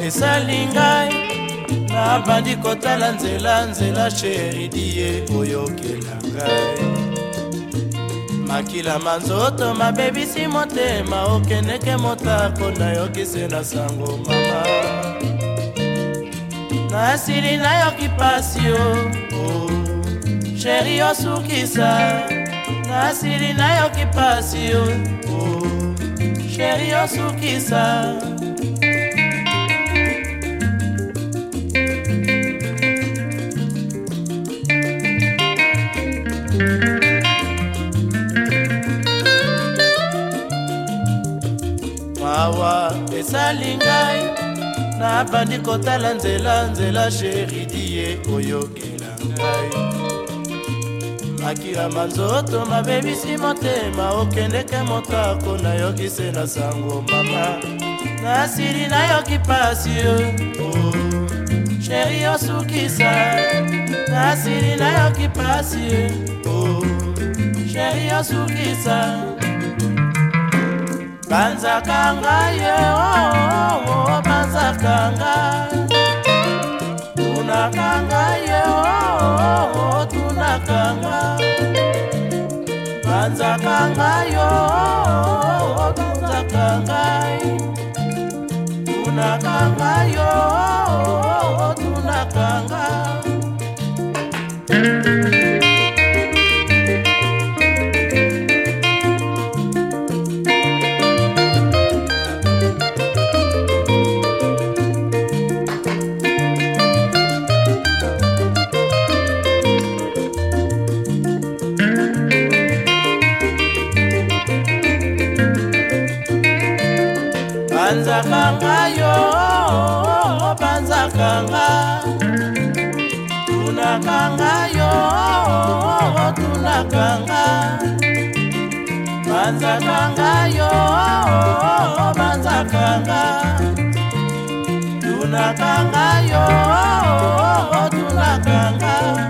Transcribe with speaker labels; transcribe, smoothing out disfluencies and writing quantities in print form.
Speaker 1: esali ngai nabandi kotala nzela sheri die oyokela ngai makila manzoto mabebisi motema okendeke motako nayokise na sango mama nasili nayoki pasi yo sheri osukisa nasili nayoki pasi yo sheri osukisa mawa esali ngai nabandi kotala nzela sheri die oyokela ngai makila manzoto mabebisi motema okendeke motako nayokise na sango mama nasili nayoki pasi yo sheri osukisa nasili nayoki pasi yo sheri osukisa banzaka ngai banzaka ngai tunaka ngai tunaka ngai banzaka ngai banzaka ngai tunaka ngai tunaka ngai banzaka ngai banzaka ngai tunaka ngai tunaka ngai banzaka ngai banzaka ngai tunaka ngai tunaka ngai